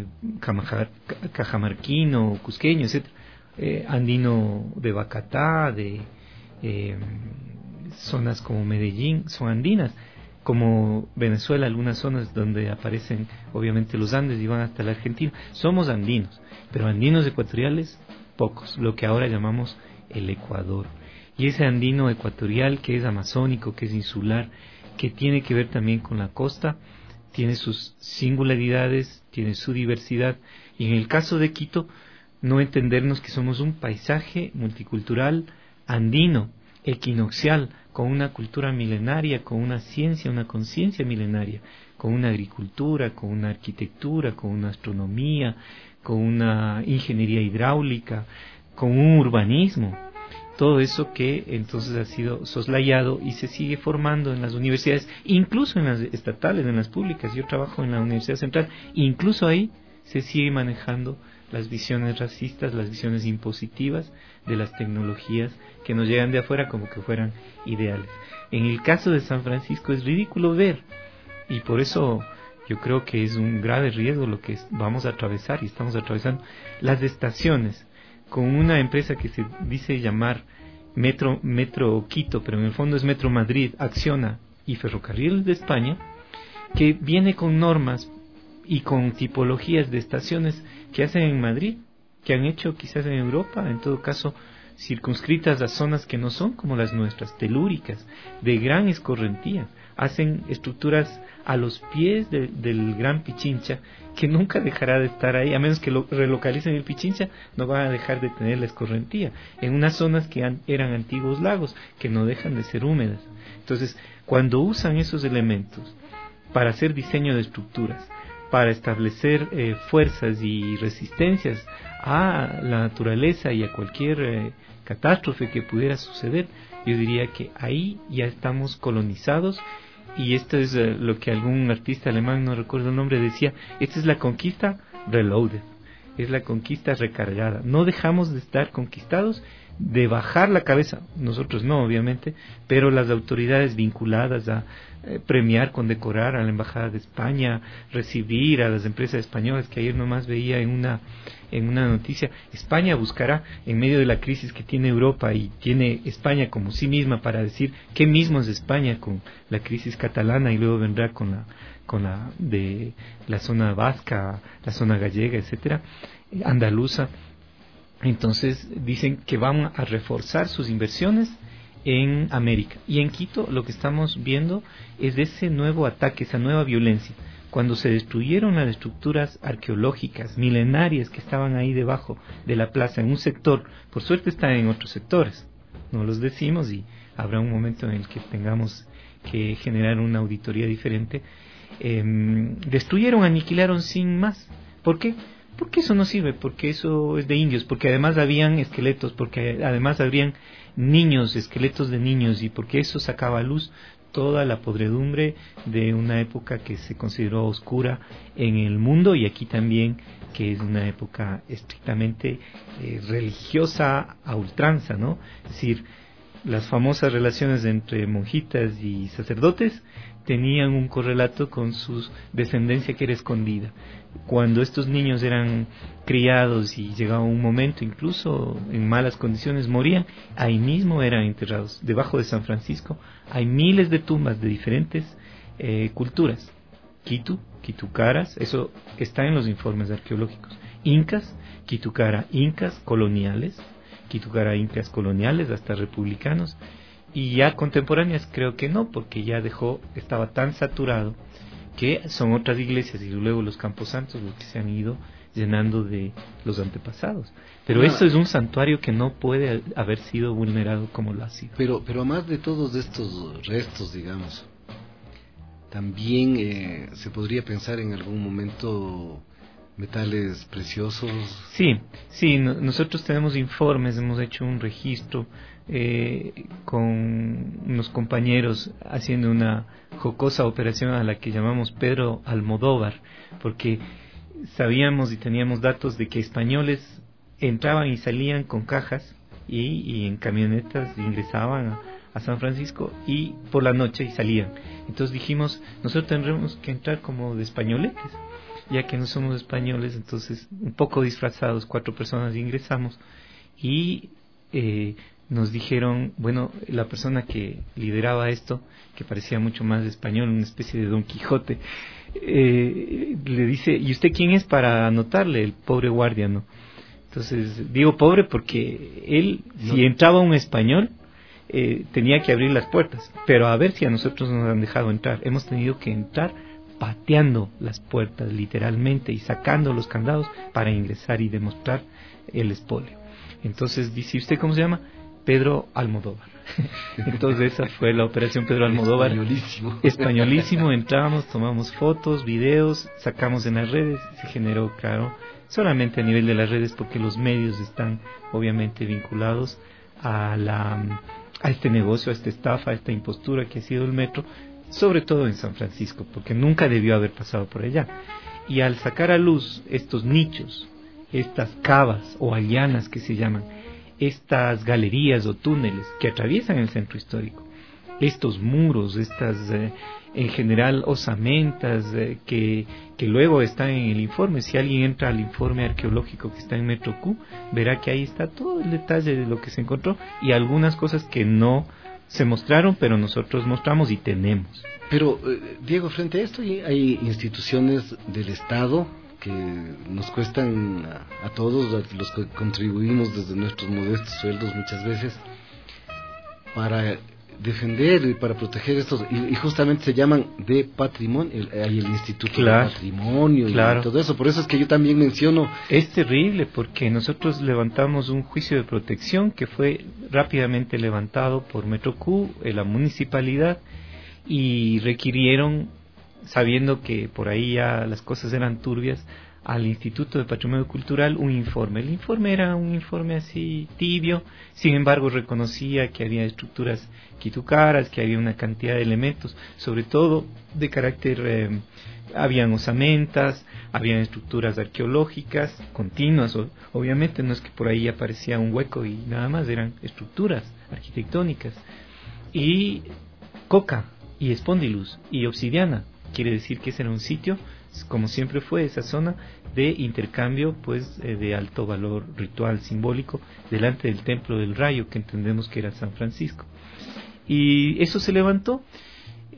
cajamarquino, cusqueño, etcétera, eh, andino de Bacatá, de eh, zonas como Medellín, son andinas, como Venezuela, algunas zonas donde aparecen obviamente los Andes y van hasta la Argentina. Somos andinos, pero andinos ecuatoriales, pocos, lo que ahora llamamos el Ecuador. Y ese andino ecuatorial que es amazónico, que es insular, que tiene que ver también con la costa, tiene sus singularidades, tiene su diversidad, y en el caso de Quito, no entendernos que somos un paisaje multicultural andino, equinoccial, con una cultura milenaria, con una ciencia, una conciencia milenaria, con una agricultura, con una arquitectura, con una astronomía, con una ingeniería hidráulica, con un urbanismo. Todo eso que entonces ha sido soslayado y se sigue formando en las universidades, incluso en las estatales, en las públicas. Yo trabajo en la Universidad Central, incluso ahí se sigue manejando las visiones racistas, las visiones impositivas de las tecnologías que nos llegan de afuera como que fueran ideales. En el caso de San Francisco es ridículo ver, y por eso yo creo que es un grave riesgo lo que vamos a atravesar y estamos atravesando, las estaciones, con una empresa que se dice llamar Metro, Metro Quito, pero en el fondo es Metro Madrid, Acciona y Ferrocarriles de España, que viene con normas y con tipologías de estaciones que hacen en Madrid, que han hecho quizás en Europa, en todo caso circunscritas a zonas que no son como las nuestras, telúricas, de gran escorrentía. Hacen estructuras a los pies de, del Gran Pichincha, que nunca dejará de estar ahí, a menos que lo relocalicen el Pichincha, no van a dejar de tener la escorrentía, en unas zonas que han, eran antiguos lagos, que no dejan de ser húmedas. Entonces, cuando usan esos elementos para hacer diseño de estructuras, para establecer eh, fuerzas y resistencias a la naturaleza y a cualquier eh, catástrofe que pudiera suceder, yo diría que ahí ya estamos colonizados. Y esto es eh, lo que algún artista alemán, no recuerdo el nombre, decía: esta es la conquista reloaded, es la conquista recargada. No dejamos de estar conquistados, de bajar la cabeza, nosotros no obviamente, pero las autoridades vinculadas a eh, premiar, condecorar a la Embajada de España, recibir a las empresas españolas, que ayer nomás veía en una en una noticia, España buscará, en medio de la crisis que tiene Europa y tiene España como sí misma, para decir qué mismo es España con la crisis catalana y luego vendrá con la con la de la zona vasca, la zona gallega, etcétera, andaluza. Entonces dicen que van a reforzar sus inversiones en América, y en Quito lo que estamos viendo es ese nuevo ataque, esa nueva violencia. Cuando se destruyeron las estructuras arqueológicas milenarias que estaban ahí debajo de la plaza en un sector, por suerte están en otros sectores, no los decimos, y habrá un momento en el que tengamos que generar una auditoría diferente. Eh, destruyeron, aniquilaron sin más. ¿Por qué? Porque eso no sirve, porque eso es de indios, porque además habían esqueletos, porque además habrían niños, esqueletos de niños, y porque eso sacaba a luz toda la podredumbre de una época que se consideró oscura en el mundo, y aquí también, que es una época estrictamente eh, religiosa a ultranza, ¿no? Es decir, las famosas relaciones entre monjitas y sacerdotes tenían un correlato con su descendencia que era escondida. Cuando estos niños eran criados y llegaba un momento, incluso en malas condiciones, morían, ahí mismo eran enterrados. Debajo de San Francisco hay miles de tumbas de diferentes eh, culturas. Quitu, quitucaras, eso está en los informes arqueológicos. Incas, quitucara, incas coloniales, quitucara, incas coloniales, hasta republicanos. Y ya contemporáneas creo que no, porque ya dejó, estaba tan saturado que son otras iglesias y luego los camposantos los que se han ido llenando de los antepasados. Pero no, eso es un santuario que no puede haber sido vulnerado como lo ha sido. Pero, pero además de todos estos restos, digamos, también eh, se podría pensar en algún momento metales preciosos. Sí, sí, no, nosotros tenemos informes, hemos hecho un registro eh, con unos compañeros haciendo una jocosa operación a la que llamamos Pedro Almodóvar, porque sabíamos y teníamos datos de que españoles entraban y salían con cajas y, y en camionetas ingresaban a, a San Francisco y por la noche y salían. Entonces dijimos, nosotros tendremos que entrar como de españoletes, ya que no somos españoles, entonces un poco disfrazados, cuatro personas ingresamos y eh, nos dijeron, bueno, la persona que lideraba esto, que parecía mucho más español, una especie de Don Quijote, eh, le dice, ¿y usted quién es para anotarle? El pobre guardia, ¿no? Entonces, digo pobre porque él, no. Si entraba un español, eh, tenía que abrir las puertas, pero a ver si a nosotros nos han dejado entrar. Hemos tenido que entrar pateando las puertas literalmente y sacando los candados para ingresar y demostrar el expolio. Entonces dice, ¿usted cómo se llama? Pedro Almodóvar. Entonces esa fue la operación Pedro Almodóvar. Españolísimo. Españolísimo, entramos, tomamos fotos, videos, sacamos en las redes, se generó, claro, solamente a nivel de las redes porque los medios están obviamente vinculados a la a este negocio, a esta estafa, a esta impostura que ha sido el metro, sobre todo en San Francisco, porque nunca debió haber pasado por allá. Y al sacar a luz estos nichos, estas cavas o allanas que se llaman, estas galerías o túneles que atraviesan el centro histórico, estos muros, estas eh, en general osamentas eh, que, que luego están en el informe. Si alguien entra al informe arqueológico que está en Metro Q, verá que ahí está todo el detalle de lo que se encontró y algunas cosas que no se mostraron, pero nosotros mostramos y tenemos. Pero, eh, Diego, frente a esto hay instituciones del Estado que nos cuestan a, a todos, a los que contribuimos desde nuestros modestos sueldos muchas veces, para defender y para proteger estos, y, y justamente se llaman de patrimonio, el, hay el Instituto claro, de Patrimonio claro. Y todo eso, por eso es que yo también menciono. Es terrible porque nosotros levantamos un juicio de protección que fue rápidamente levantado por Metro Q, la municipalidad, y requirieron, sabiendo que por ahí ya las cosas eran turbias, al Instituto de Patrimonio Cultural un informe. El informe era un informe así tibio, sin embargo reconocía que había estructuras quitucaras, que había una cantidad de elementos, sobre todo de carácter, eh, habían osamentas, habían estructuras arqueológicas continuas, o, obviamente no es que por ahí aparecía un hueco y nada más, eran estructuras arquitectónicas, y coca, y espondilus, y obsidiana. Quiere decir que ese era un sitio, como siempre fue esa zona, de intercambio pues eh, de alto valor ritual simbólico delante del Templo del Rayo, que entendemos que era San Francisco. Y eso se levantó.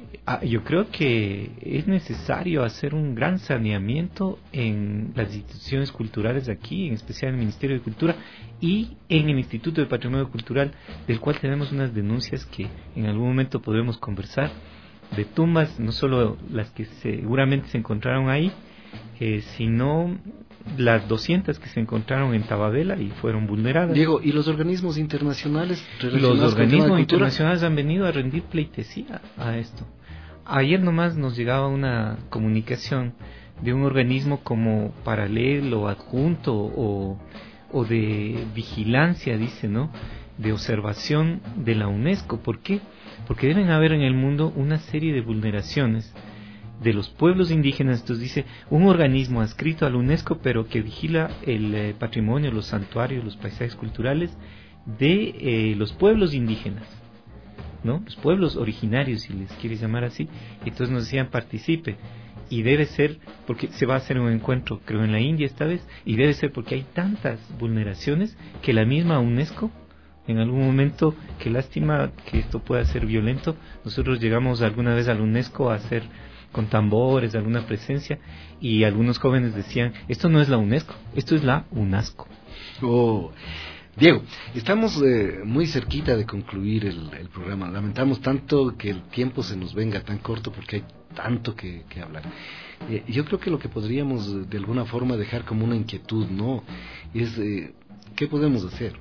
Ah, yo creo que es necesario hacer un gran saneamiento en las instituciones culturales de aquí, en especial en el Ministerio de Cultura y en el Instituto de Patrimonio Cultural, del cual tenemos unas denuncias que en algún momento podremos conversar, de tumbas, no solo las que seguramente se encontraron ahí, eh, sino las doscientas que se encontraron en Tababela y fueron vulneradas. Diego, ¿y los organismos internacionales relacionados Los organismos internacionales han venido a rendir pleitesía a esto. Ayer nomás nos llegaba una comunicación de un organismo como paralelo, adjunto o, o de vigilancia, dice, ¿no?, de observación de la UNESCO. ¿Por qué? Porque deben haber en el mundo una serie de vulneraciones de los pueblos indígenas. Entonces dice, un organismo adscrito a la UNESCO, pero que vigila el eh, patrimonio, los santuarios, los paisajes culturales de eh, los pueblos indígenas, ¿no? Los pueblos originarios, si les quieres llamar así. Entonces nos decían, participe, y debe ser porque se va a hacer un encuentro, creo, en la India esta vez, y debe ser porque hay tantas vulneraciones que la misma UNESCO, en algún momento, qué lástima que esto pueda ser violento, nosotros llegamos alguna vez a la UNESCO a hacer con tambores, alguna presencia, y algunos jóvenes decían, esto no es la UNESCO, esto es la UNASCO. Oh, Diego, estamos eh, muy cerquita de concluir el, el programa. Lamentamos tanto que el tiempo se nos venga tan corto porque hay tanto que, que hablar. Eh, yo creo que lo que podríamos de alguna forma dejar como una inquietud, ¿no?, es eh, ¿qué podemos hacer?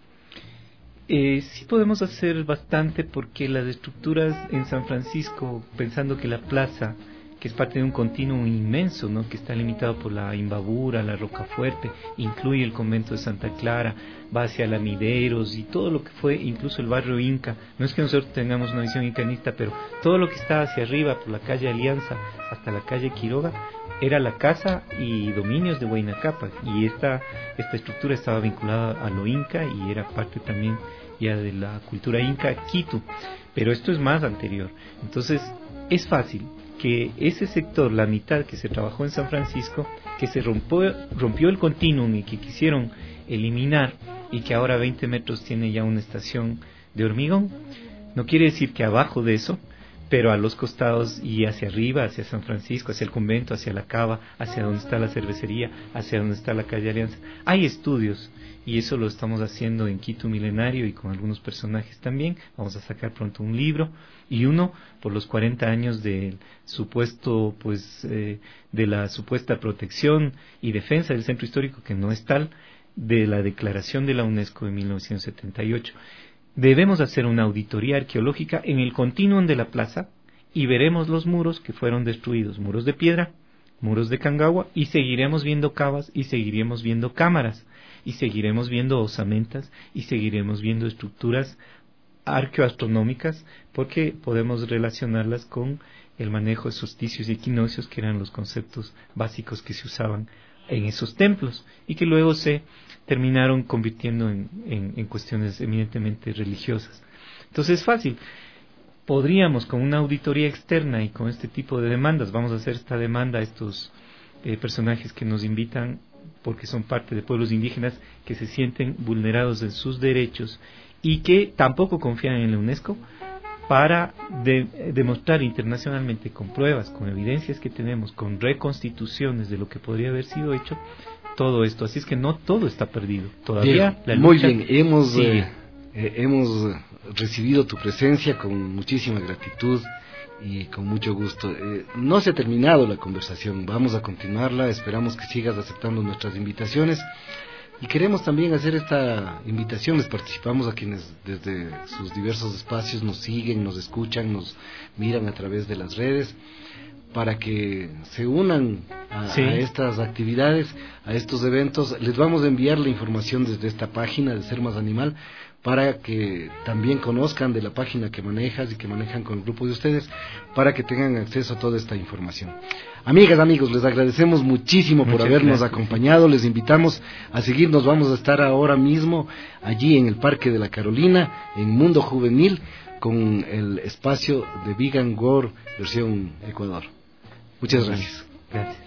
Eh, sí podemos hacer bastante, porque las estructuras en San Francisco, pensando que la plaza, que es parte de un continuo inmenso, ¿no?, que está limitado por la Imbabura, la Rocafuerte, incluye el convento de Santa Clara, va hacia Lamideros y todo lo que fue incluso el barrio Inca. No es que nosotros tengamos una visión incanista, pero todo lo que está hacia arriba, por la calle Alianza hasta la calle Quiroga, era la casa y dominios de Huayna Cápac, y esta, esta estructura estaba vinculada a lo Inca y era parte también ya de la cultura Inca Quito, pero esto es más anterior. Entonces es fácil que ese sector, la mitad que se trabajó en San Francisco, que se rompió, rompió el continuum y que quisieron eliminar, y que ahora a veinte metros tiene ya una estación de hormigón, no quiere decir que abajo de eso, pero a los costados y hacia arriba, hacia San Francisco, hacia el convento, hacia la cava, hacia donde está la cervecería, hacia donde está la calle Alianza, hay estudios, y eso lo estamos haciendo en Quito Milenario y con algunos personajes también. Vamos a sacar pronto un libro, y uno por los cuarenta años del supuesto, pues, eh, de la supuesta protección y defensa del centro histórico, que no es tal, de la declaración de la UNESCO de mil novecientos setenta y ocho. Debemos hacer una auditoría arqueológica en el continuum de la plaza y veremos los muros que fueron destruidos, muros de piedra, muros de cangagua, y seguiremos viendo cavas, y seguiremos viendo cámaras, y seguiremos viendo osamentas, y seguiremos viendo estructuras arqueoastronómicas, porque podemos relacionarlas con el manejo de solsticios y equinoccios, que eran los conceptos básicos que se usaban en esos templos, y que luego se terminaron convirtiendo en, en, en cuestiones eminentemente religiosas. Entonces es fácil. Podríamos, con una auditoría externa y con este tipo de demandas, vamos a hacer esta demanda a estos eh, personajes que nos invitan, porque son parte de pueblos indígenas que se sienten vulnerados en sus derechos y que tampoco confían en la UNESCO, para de, demostrar internacionalmente, con pruebas, con evidencias que tenemos, con reconstituciones de lo que podría haber sido hecho, todo esto. Así es que no todo está perdido. Todavía bien, la lucha. Muy bien, hemos, sigue. eh, eh, hemos recibido tu presencia con muchísima gratitud y con mucho gusto. Eh, no se ha terminado la conversación, vamos a continuarla, esperamos que sigas aceptando nuestras invitaciones. Y queremos también hacer esta invitación, les participamos a quienes desde sus diversos espacios nos siguen, nos escuchan, nos miran a través de las redes, para que se unan a, sí. a estas actividades, a estos eventos. Les vamos a enviar la información desde esta página de Ser Más Animal, para que también conozcan de la página que manejas y que manejan con el grupo de ustedes, para que tengan acceso a toda esta información. Amigas, amigos, les agradecemos muchísimo Muchas por habernos gracias. acompañado. Les invitamos a seguirnos. Vamos a estar ahora mismo allí en el Parque de la Carolina, en Mundo Juvenil, con el espacio de Vegan World versión Ecuador. Muchas gracias. Gracias.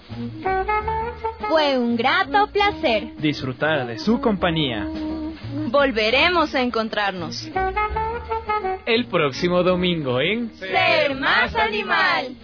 Fue un grato placer disfrutar de su compañía. Volveremos a encontrarnos el próximo domingo en Ser Más Animal.